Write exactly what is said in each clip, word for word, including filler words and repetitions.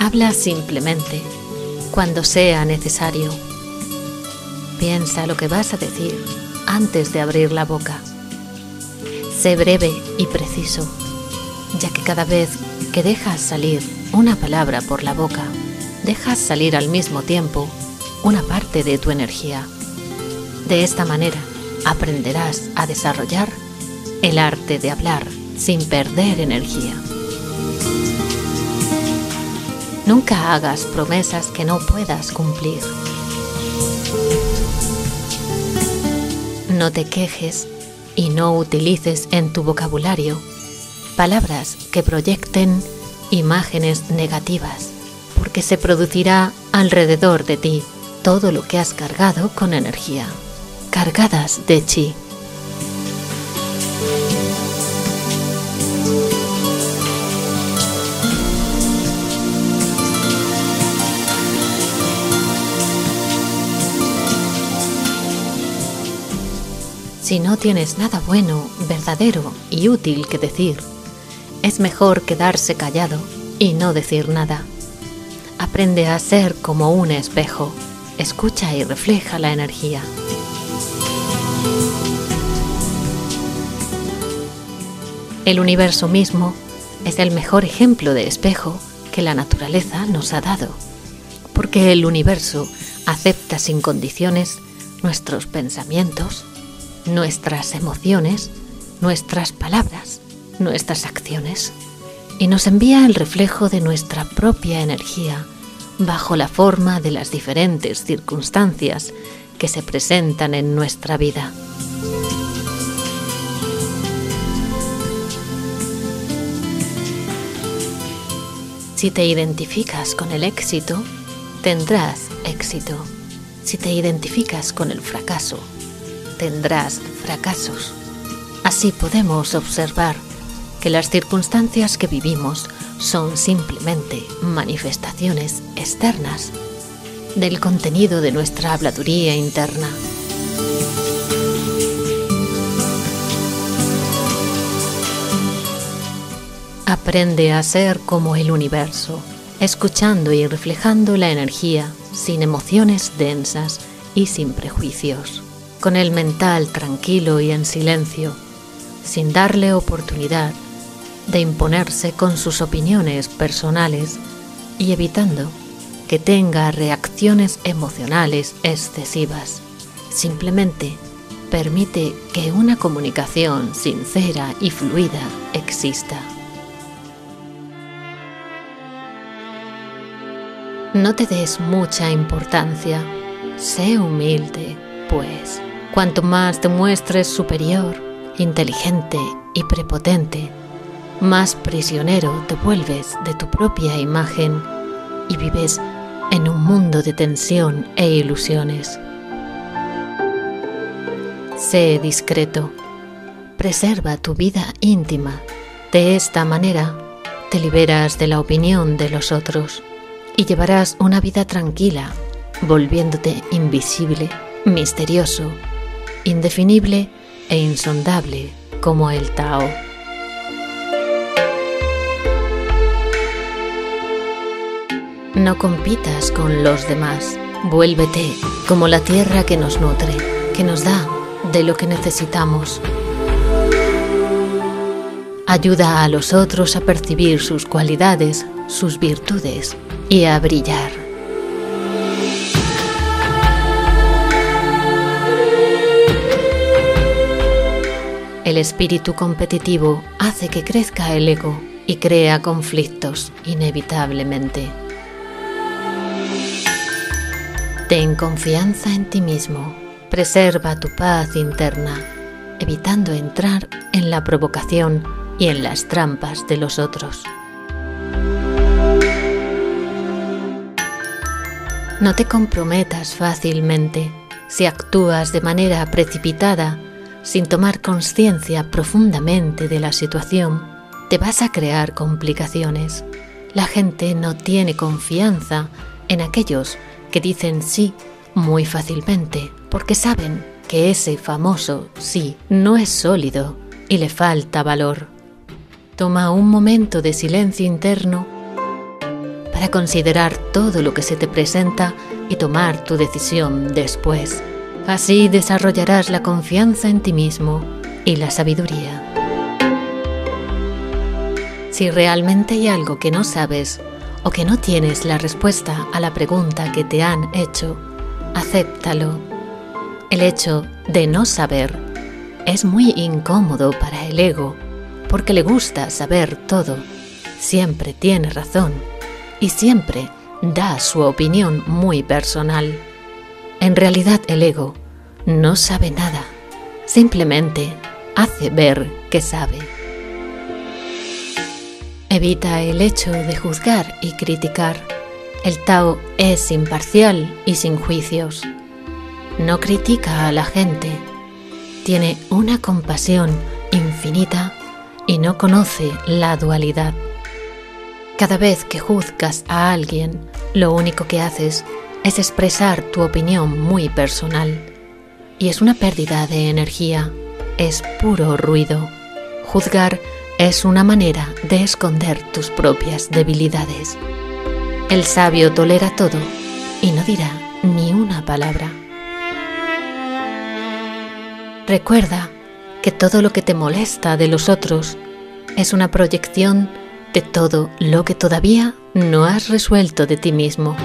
Habla simplemente, cuando sea necesario. Piensa lo que vas a decir antes de abrir la boca. Sé breve y preciso, ya que cada vez que dejas salir una palabra por la boca, dejas salir al mismo tiempo una parte de tu energía. De esta manera aprenderás a desarrollar el arte de hablar sin perder energía. Nunca hagas promesas que no puedas cumplir. No te quejes y no utilices en tu vocabulario palabras que proyecten imágenes negativas, porque se producirá alrededor de ti todo lo que has cargado con energía, cargadas de chi. Si no tienes nada bueno, verdadero y útil que decir, es mejor quedarse callado y no decir nada. Aprende a ser como un espejo, escucha y refleja la energía. El universo mismo es el mejor ejemplo de espejo que la naturaleza nos ha dado, porque el universo acepta sin condiciones nuestros pensamientos, nuestras emociones, nuestras palabras, nuestras acciones, y nos envía el reflejo de nuestra propia energía bajo la forma de las diferentes circunstancias que se presentan en nuestra vida. Si te identificas con el éxito, tendrás éxito. Si te identificas con el fracaso, tendrás fracasos. Así podemos observar que las circunstancias que vivimos son simplemente manifestaciones externas del contenido de nuestra habladuría interna. Aprende a ser como el universo, escuchando y reflejando la energía sin emociones densas y sin prejuicios, con el mental tranquilo y en silencio, sin darle oportunidad de imponerse con sus opiniones personales y evitando que tenga reacciones emocionales excesivas. Simplemente permite que una comunicación sincera y fluida exista. No te des mucha importancia, sé humilde, pues cuanto más te muestres superior, inteligente y prepotente, más prisionero te vuelves de tu propia imagen y vives en un mundo de tensión e ilusiones. Sé discreto, preserva tu vida íntima. De esta manera te liberas de la opinión de los otros y llevarás una vida tranquila, volviéndote invisible, misterioso, indefinible e insondable como el Tao. No compitas con los demás, vuélvete como la tierra que nos nutre, que nos da de lo que necesitamos. Ayuda a los otros a percibir sus cualidades, sus virtudes y a brillar. El espíritu competitivo hace que crezca el ego y crea conflictos inevitablemente. Ten confianza en ti mismo, preserva tu paz interna, evitando entrar en la provocación y en las trampas de los otros. No te comprometas fácilmente. Si actúas de manera precipitada, sin tomar conciencia profundamente de la situación, te vas a crear complicaciones. La gente no tiene confianza en aquellos que dicen sí muy fácilmente, porque saben que ese famoso sí no es sólido y le falta valor. Toma un momento de silencio interno para considerar todo lo que se te presenta y tomar tu decisión después. Así desarrollarás la confianza en ti mismo y la sabiduría. Si realmente hay algo que no sabes o que no tienes la respuesta a la pregunta que te han hecho, acéptalo. El hecho de no saber es muy incómodo para el ego porque le gusta saber todo. Siempre tiene razón y siempre da su opinión muy personal. En realidad el ego no sabe nada, simplemente hace ver que sabe. Evita el hecho de juzgar y criticar. El Tao es imparcial y sin juicios. No critica a la gente. Tiene una compasión infinita y no conoce la dualidad. Cada vez que juzgas a alguien, lo único que haces es expresar tu opinión muy personal. Y es una pérdida de energía, es puro ruido. Juzgar es una manera de esconder tus propias debilidades. El sabio tolera todo y no dirá ni una palabra. Recuerda que todo lo que te molesta de los otros es una proyección de todo lo que todavía no has resuelto de ti mismo.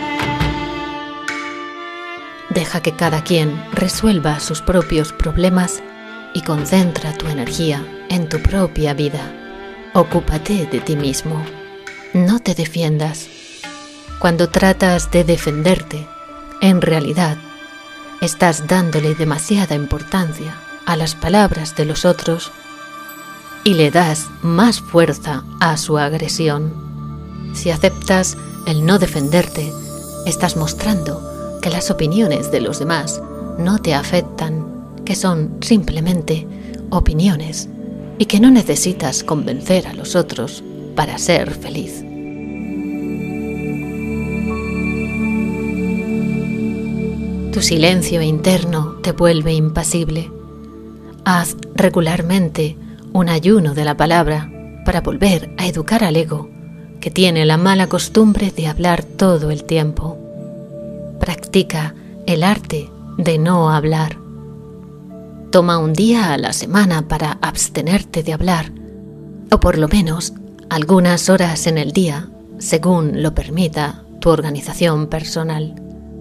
Deja que cada quien resuelva sus propios problemas y concentra tu energía en tu propia vida. Ocúpate de ti mismo. No te defiendas. Cuando tratas de defenderte, en realidad, estás dándole demasiada importancia a las palabras de los otros y le das más fuerza a su agresión. Si aceptas el no defenderte, estás mostrando que las opiniones de los demás no te afectan, que son simplemente opiniones y que no necesitas convencer a los otros para ser feliz. Tu silencio interno te vuelve impasible. Haz regularmente un ayuno de la palabra para volver a educar al ego, que tiene la mala costumbre de hablar todo el tiempo. Practica el arte de no hablar. Toma un día a la semana para abstenerte de hablar, o por lo menos algunas horas en el día, según lo permita tu organización personal.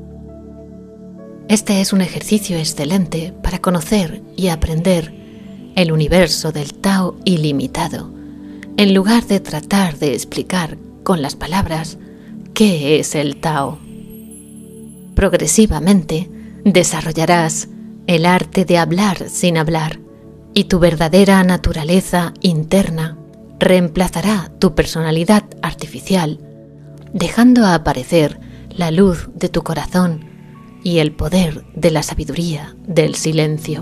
Este es un ejercicio excelente para conocer y aprender el universo del Tao ilimitado, en lugar de tratar de explicar con las palabras qué es el Tao. Progresivamente desarrollarás el arte de hablar sin hablar y tu verdadera naturaleza interna reemplazará tu personalidad artificial, dejando aparecer la luz de tu corazón y el poder de la sabiduría del silencio.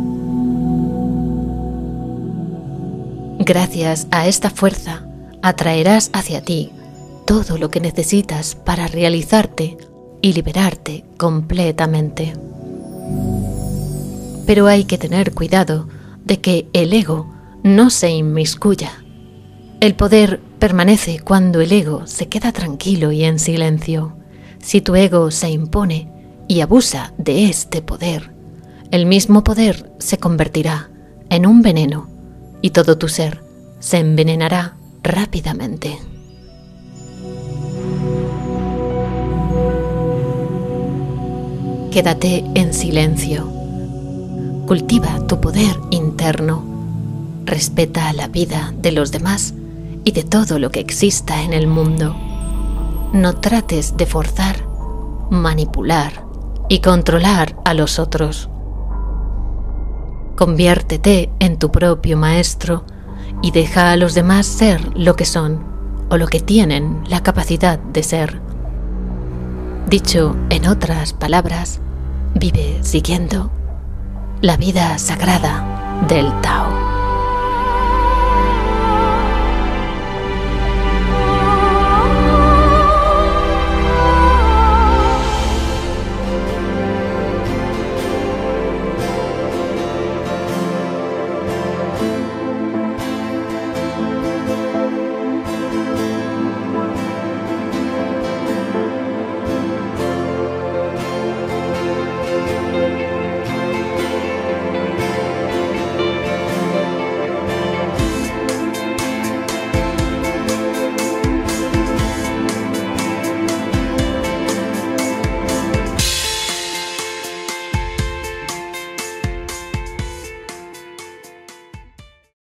Gracias a esta fuerza atraerás hacia ti todo lo que necesitas para realizarte y liberarte completamente. Pero hay que tener cuidado de que el ego no se inmiscuya. El poder permanece cuando el ego se queda tranquilo y en silencio. Si tu ego se impone y abusa de este poder, el mismo poder se convertirá en un veneno y todo tu ser se envenenará rápidamente. Quédate en silencio. Cultiva tu poder interno. Respeta la vida de los demás y de todo lo que exista en el mundo. No trates de forzar, manipular y controlar a los otros. Conviértete en tu propio maestro y deja a los demás ser lo que son o lo que tienen la capacidad de ser. Dicho en otras palabras, vive siguiendo la vida sagrada del Tao.